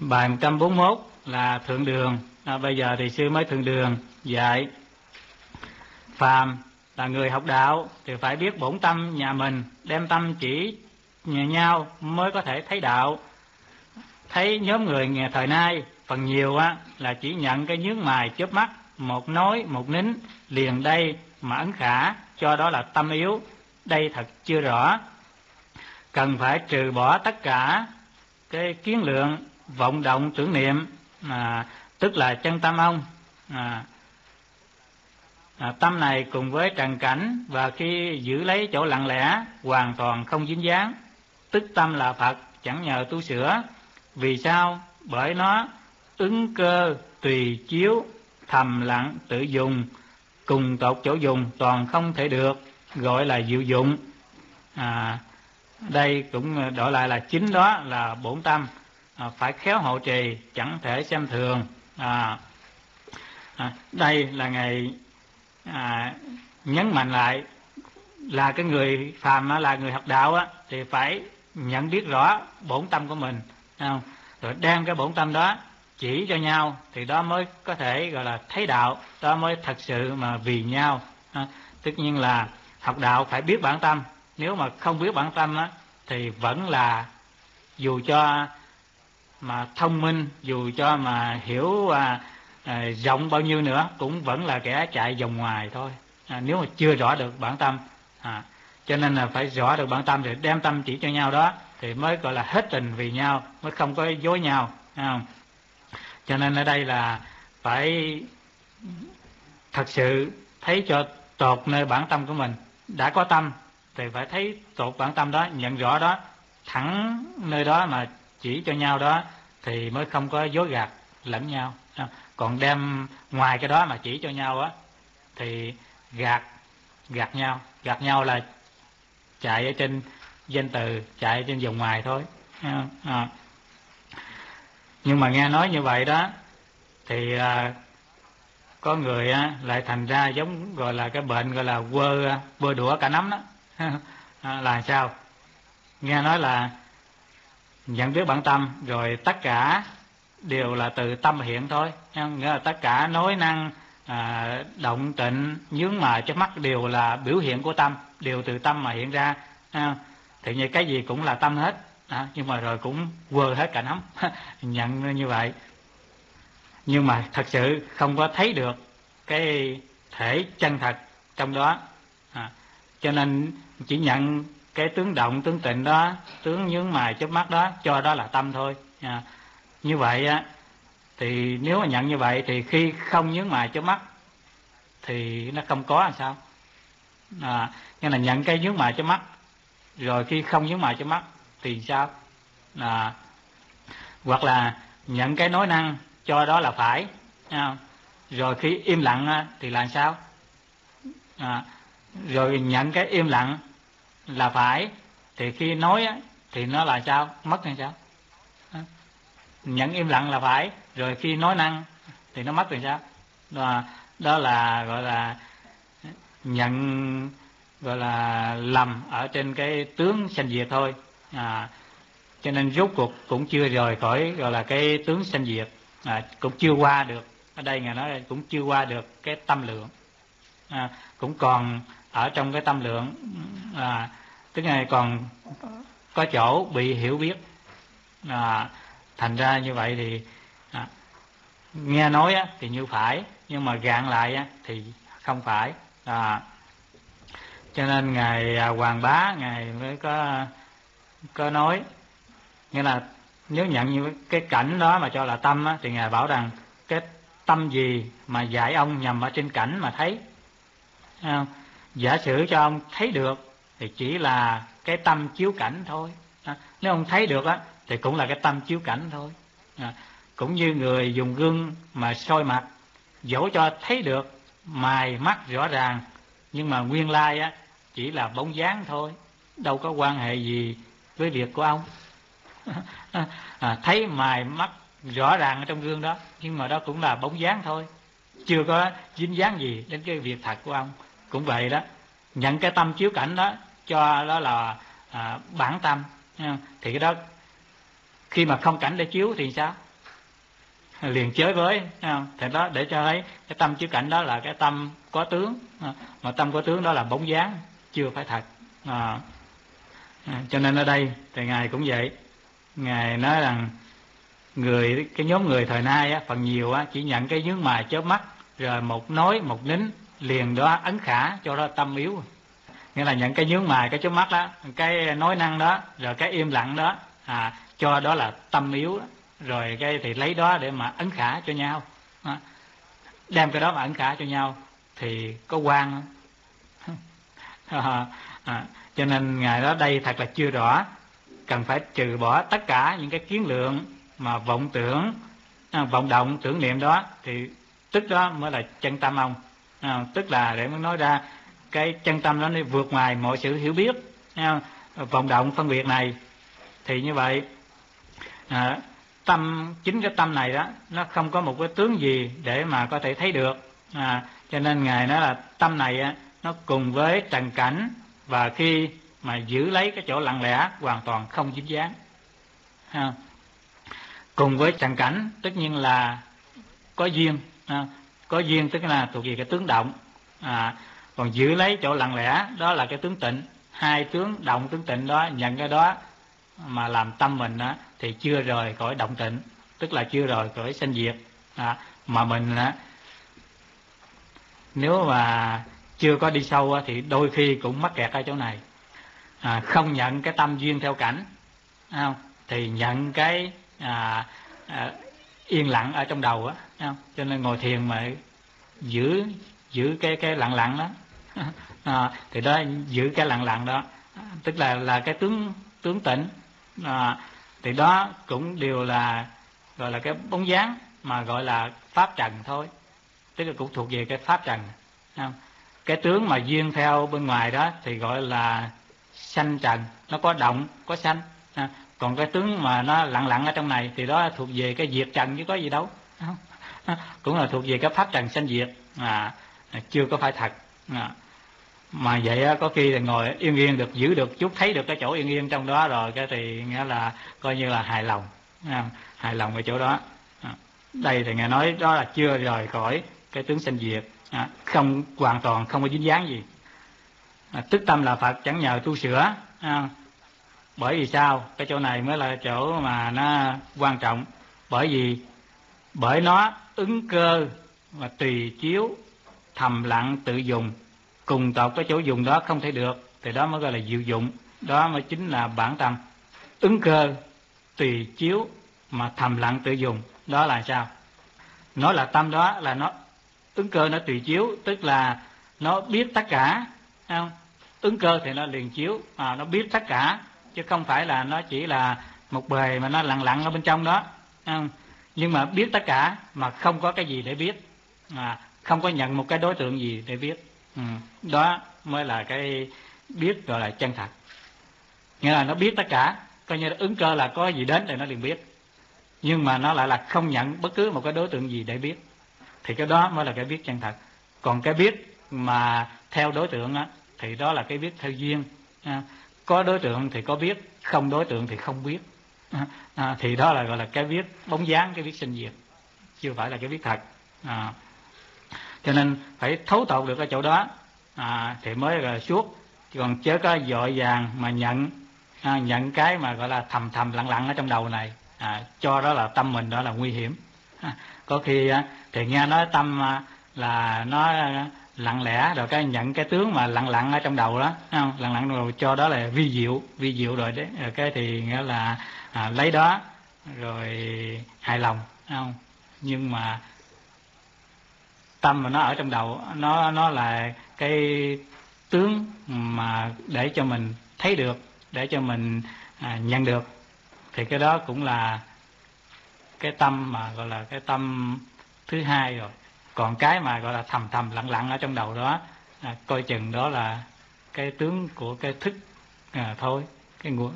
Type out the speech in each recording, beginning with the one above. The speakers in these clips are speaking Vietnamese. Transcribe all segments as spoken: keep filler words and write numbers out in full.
Bài một trăm bốn mươi mốt là thượng đường. À, bây giờ thì sư mới thượng đường dạy phàm là người học đạo thì phải biết bổn tâm nhà mình, đem tâm chỉ nhà nhau mới có thể thấy đạo. Thấy nhóm người ngày thời nay phần nhiều á là chỉ nhận cái nhướng mày chớp mắt, một nói một nín liền đây mà ấn khả, cho đó là tâm yếu. Đây thật chưa rõ, cần phải trừ bỏ tất cả cái kiến lượng vọng động tưởng niệm, à, tức là chân tâm ông. à, à, Tâm này cùng với trần cảnh và khi giữ lấy chỗ lặng lẽ hoàn toàn không dính dáng, tức tâm là Phật, chẳng nhờ tu sửa. Vì sao? Bởi nó ứng cơ tùy chiếu, thầm lặng tự dùng, cùng tột chỗ dùng toàn không thể được, gọi là diệu dụng. à, Đây cũng đổi lại là chính đó là bổn tâm, à, phải khéo hộ trì, chẳng thể xem thường. à, à, Đây là ngày à, nhấn mạnh lại là cái người phàm là người học đạo á, thì phải nhận biết rõ bổn tâm của mình, không? Rồi đem cái bổn tâm đó chỉ cho nhau thì đó mới có thể gọi là thấy đạo, đó mới thật sự mà vì nhau. à, Tất nhiên là học đạo phải biết bản tâm, nếu mà không biết bản tâm á thì vẫn là dù cho mà thông minh, dù cho mà hiểu à, à, rộng bao nhiêu nữa cũng vẫn là kẻ chạy vòng ngoài thôi, à, nếu mà chưa rõ được bản tâm. à, cho nên là phải rõ được bản tâm rồi đem tâm chỉ cho nhau đó thì mới gọi là hết tình vì nhau, mới không có dối nhau, không? Cho nên ở đây là phải thật sự thấy cho tột nơi bản tâm của mình. Đã có tâm thì phải thấy tột bản tâm đó, nhận rõ đó, thẳng nơi đó mà chỉ cho nhau đó thì mới không có dối gạt lẫn nhau. Còn đem ngoài cái đó mà chỉ cho nhau á thì gạt gạt nhau gạt nhau là chạy ở trên danh từ, chạy ở trên vòng ngoài thôi. à. Nhưng mà nghe nói như vậy đó thì à, có người á, lại thành ra giống gọi là cái bệnh gọi là quơ quơ đũa cả nắm đó. à, là sao? Nghe nói là nhận biết bản tâm rồi tất cả đều là từ tâm hiện thôi, nghĩa là tất cả nói năng, à, động tịnh, nhướng mày chớp mắt đều là biểu hiện của tâm, đều từ tâm mà hiện ra. à, thì như cái gì cũng là tâm hết, à, nhưng mà rồi cũng quơ hết cả nắm. Nhận như vậy nhưng mà thật sự không có thấy được cái thể chân thật trong đó. à, cho nên chỉ nhận cái tướng động tướng tịnh đó, tướng nhướng mày chớp mắt đó, cho đó là tâm thôi. à, như vậy á thì nếu mà nhận như vậy thì khi không nhướng mày chớp mắt thì nó không có làm sao. à, nghĩa là nhận cái nhướng mày chớp mắt rồi khi không nhướng mày chớp mắt thì sao? à, hoặc là nhận cái nói năng cho đó là phải, à, rồi khi im lặng thì là sao? à, rồi nhận cái im lặng là phải thì khi nói thì nó là sao? Mất hay sao? à, nhận im lặng là phải rồi khi nói năng thì nó mất thì sao? đó, đó là gọi là nhận gọi là lầm ở trên cái tướng sanh diệt thôi. à, cho nên rốt cuộc cũng chưa rời khỏi gọi là cái tướng sanh diệt, à, cũng chưa qua được. Ở đây ngài nói cũng chưa qua được cái tâm lượng, à, cũng còn ở trong cái tâm lượng, à, tức là còn có chỗ bị hiểu biết. à, thành ra như vậy thì à, nghe nói á, thì như phải, nhưng mà gạn lại á, thì không phải. à, cho nên ngài Hoàng Bá ngài mới có có nói, nghĩa là nếu nhận như cái cảnh đó mà cho là tâm á, thì ngài bảo rằng cái tâm gì mà dạy ông nhằm ở trên cảnh mà thấy. à, giả sử cho ông thấy được thì chỉ là cái tâm chiếu cảnh thôi. à, nếu ông thấy được á thì cũng là cái tâm chiếu cảnh thôi. à, cũng như người dùng gương mà soi mặt, dẫu cho thấy được mày mắt rõ ràng nhưng mà nguyên lai á chỉ là bóng dáng thôi, đâu có quan hệ gì với việc của ông. à, thấy mày mắt rõ ràng ở trong gương đó nhưng mà đó cũng là bóng dáng thôi, chưa có dính dáng gì đến cái việc thật của ông. Cũng vậy đó, nhận cái tâm chiếu cảnh đó cho đó là à, bản tâm, thì cái đó khi mà không cảnh để chiếu thì sao? liền chới với, không? Thì đó để cho thấy cái tâm chiếu cảnh đó là cái tâm có tướng, mà tâm có tướng đó là bóng dáng, chưa phải thật. À, cho nên ở đây thì ngài cũng vậy, ngài nói rằng người cái nhóm người thời nay á, phần nhiều á, chỉ nhận cái nhướng mày chớp mắt rồi một nói một nín liền đó ấn khả cho đó tâm yếu. Nghĩa là nhận cái nhướng mày cái chớp mắt đó, cái nói năng đó, rồi cái im lặng đó, à, cho đó là tâm yếu đó. Rồi cái thì lấy đó để mà ấn khả cho nhau, à, đem cái đó mà ấn khả cho nhau thì có quan à, à, cho nên ngài đó đây thật là chưa rõ, cần phải trừ bỏ tất cả những cái kiến lượng mà vọng tưởng, à, vọng động tưởng niệm đó, thì tức đó mới là chân tâm ông, à, tức là để muốn nói ra cái chân tâm đó nó vượt ngoài mọi sự hiểu biết, à, vọng động phân biệt này. Thì như vậy à, tâm chính cái tâm này đó nó không có một cái tướng gì để mà có thể thấy được, à, cho nên ngài nói là tâm này á, nó cùng với trần cảnh, và khi mà giữ lấy cái chỗ lặng lẽ hoàn toàn không dính dáng, à, cùng với trần cảnh tất nhiên là có duyên, à, có duyên tức là thuộc về cái tướng động, à, còn giữ lấy chỗ lặng lẽ đó là cái tướng tịnh. Hai tướng động tướng tịnh đó, nhận cái đó mà làm tâm mình á, thì chưa rời khỏi động tịnh, tức là chưa rời khỏi sanh diệt, à, mà mình á, nếu mà chưa có đi sâu á, thì đôi khi cũng mắc kẹt ở chỗ này, à, không nhận cái tâm duyên theo cảnh, không? Thì nhận cái à, à, yên lặng ở trong đầu á, không? Cho nên ngồi thiền mà giữ giữ cái cái lặng lặng đó, à, thì đó giữ cái lặng lặng đó, tức là là cái tướng tướng tịnh, à, thì đó cũng đều là gọi là cái bóng dáng mà gọi là pháp trần thôi, tức là cũng thuộc về cái pháp trần, không? Cái tướng mà duyên theo bên ngoài đó thì gọi là sanh trần, nó có động có sanh, à, còn cái tướng mà nó lặng lặng ở trong này thì đó thuộc về cái diệt trần chứ có gì đâu, không? Cũng là thuộc về cái pháp trần sanh diệt, à, chưa có phải thật, à. Mà vậy á, có khi là ngồi yên yên được, giữ được chút, thấy được cái chỗ yên yên trong đó rồi cái thì nghĩa là coi như là hài lòng, à, hài lòng ở chỗ đó, à. Đây thì ngài nói đó là chưa rời khỏi cái tướng sanh diệt, à, không hoàn toàn không có dính dáng gì, à, tức tâm là Phật chẳng nhờ tu sửa, à, bởi vì sao? Cái chỗ này mới là chỗ mà nó quan trọng, bởi vì bởi nó ứng cơ và tùy chiếu, thầm lặng tự dùng, cùng tộc cái chỗ dùng đó không thể được, thì đó mới gọi là diệu dụng, đó mới chính là bản tâm. Ứng cơ tùy chiếu mà thầm lặng tự dùng, đó là sao? Nó là tâm đó là nó ứng cơ, nó tùy chiếu, tức là nó biết tất cả, không? Ứng cơ thì nó liền chiếu, à, nó biết tất cả, chứ không phải là nó chỉ là một bề mà nó lặng lặng ở bên trong đó, không? Nhưng mà biết tất cả mà không có cái gì để biết, à, không có nhận một cái đối tượng gì để biết, ừ. Đó mới là cái biết gọi là chân thật, nghĩa là nó biết tất cả, coi như là ứng cơ là có gì đến thì nó liền biết, nhưng mà nó lại là không nhận bất cứ một cái đối tượng gì để biết, thì cái đó mới là cái biết chân thật. Còn cái biết mà theo đối tượng á, thì đó là cái biết theo duyên, à, có đối tượng thì có biết, không đối tượng thì không biết, à, à, thì đó là gọi là cái biết bóng dáng, cái biết sinh diệt, chưa phải là cái biết thật, à. Cho nên phải thấu tột được cái chỗ đó, à, thì mới là suốt, còn chớ có vội vàng mà nhận, à, nhận cái mà gọi là thầm thầm lặng lặng ở trong đầu này, à, cho đó là tâm mình đó là nguy hiểm, à, có khi á, thì nghe nói tâm là nó lặng lẽ rồi cái nhận cái tướng mà lặng lặng ở trong đầu đó, không? Lặng lặng rồi cho đó là vi diệu, vi diệu rồi đấy, rồi cái thì nghĩa là à, lấy đó rồi hài lòng, không? Nhưng mà tâm mà nó ở trong đầu, nó nó là cái tướng mà để cho mình thấy được, để cho mình à, nhận được, thì cái đó cũng là cái tâm mà gọi là cái tâm thứ hai rồi. Còn cái mà gọi là thầm thầm lặng lặng ở trong đầu đó, à, coi chừng đó là cái tướng của cái thức, à, thôi cái nguồn.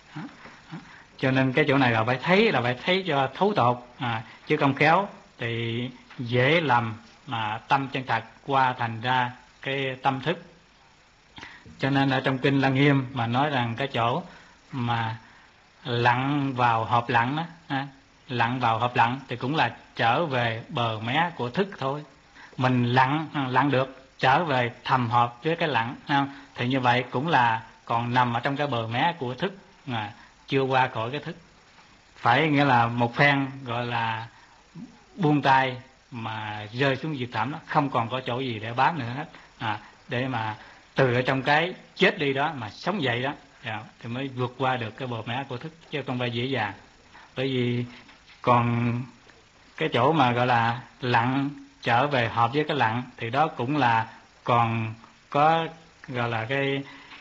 Cho nên cái chỗ này là phải thấy, là phải thấy cho thấu tột, à, chứ không khéo thì dễ lầm mà tâm chân thật qua thành ra cái tâm thức. Cho nên ở trong kinh Lăng Nghiêm mà nói rằng cái chỗ mà lặng vào hộp lặng đó, à, lặn vào hộp lặn thì cũng là trở về bờ mé của thức thôi. Mình lặn lặn được trở về thầm họp với cái lặn, thì như vậy cũng là còn nằm ở trong cái bờ mé của thức, mà chưa qua khỏi cái thức. Phải nghĩa là một phen gọi là buông tay mà rơi xuống vực thẳm đó, không còn có chỗ gì để bám nữa hết, à, để mà từ ở trong cái chết đi đó mà sống dậy đó, thì mới vượt qua được cái bờ mé của thức, chứ không phải dễ dàng. Bởi vì còn cái chỗ mà gọi là lặn trở về hợp với cái lặn thì đó cũng là còn có gọi là cái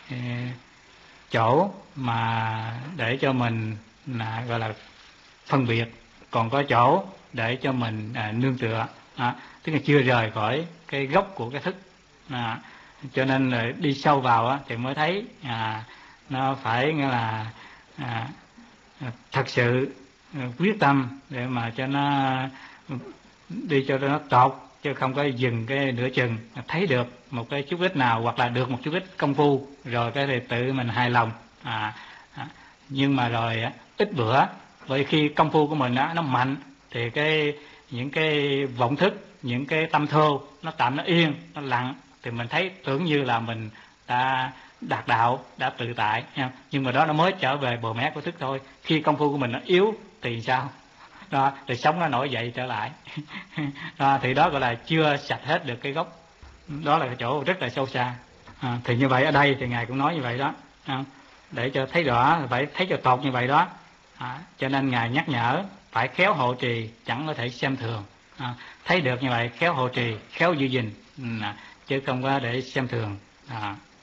chỗ mà để cho mình là gọi là phân biệt, còn có chỗ để cho mình à, nương tựa, à, tức là chưa rời khỏi cái gốc của cái thức, à, cho nên là đi sâu vào á, thì mới thấy à, nó phải nghĩa là à, thật sự quyết tâm để mà cho nó đi cho nó tốt, chứ không có dừng cái nửa chừng. Thấy được một cái chút ít nào hoặc là được một chút ít công phu rồi cái thì tự mình hài lòng, à, à, nhưng mà rồi ít bữa, bởi khi công phu của mình á, nó mạnh thì cái những cái vọng thức, những cái tâm thô nó tạm nó yên, nó lặng, thì mình thấy tưởng như là mình đã đạt đạo, đã tự tại, nhưng mà đó nó mới trở về bờ mé của thức thôi. Khi công phu của mình nó yếu thì sao đó, thì sống nó nổi dậy trở lại đó, thì đó gọi là chưa sạch hết được cái gốc, đó là cái chỗ rất là sâu xa. À, thì như vậy ở đây thì ngài cũng nói như vậy đó, à, để cho thấy rõ, phải thấy cho tột như vậy đó, à, cho nên ngài nhắc nhở phải khéo hộ trì, chẳng có thể xem thường, à, thấy được như vậy khéo hộ trì, khéo giữ gìn, à, chứ không có để xem thường, à.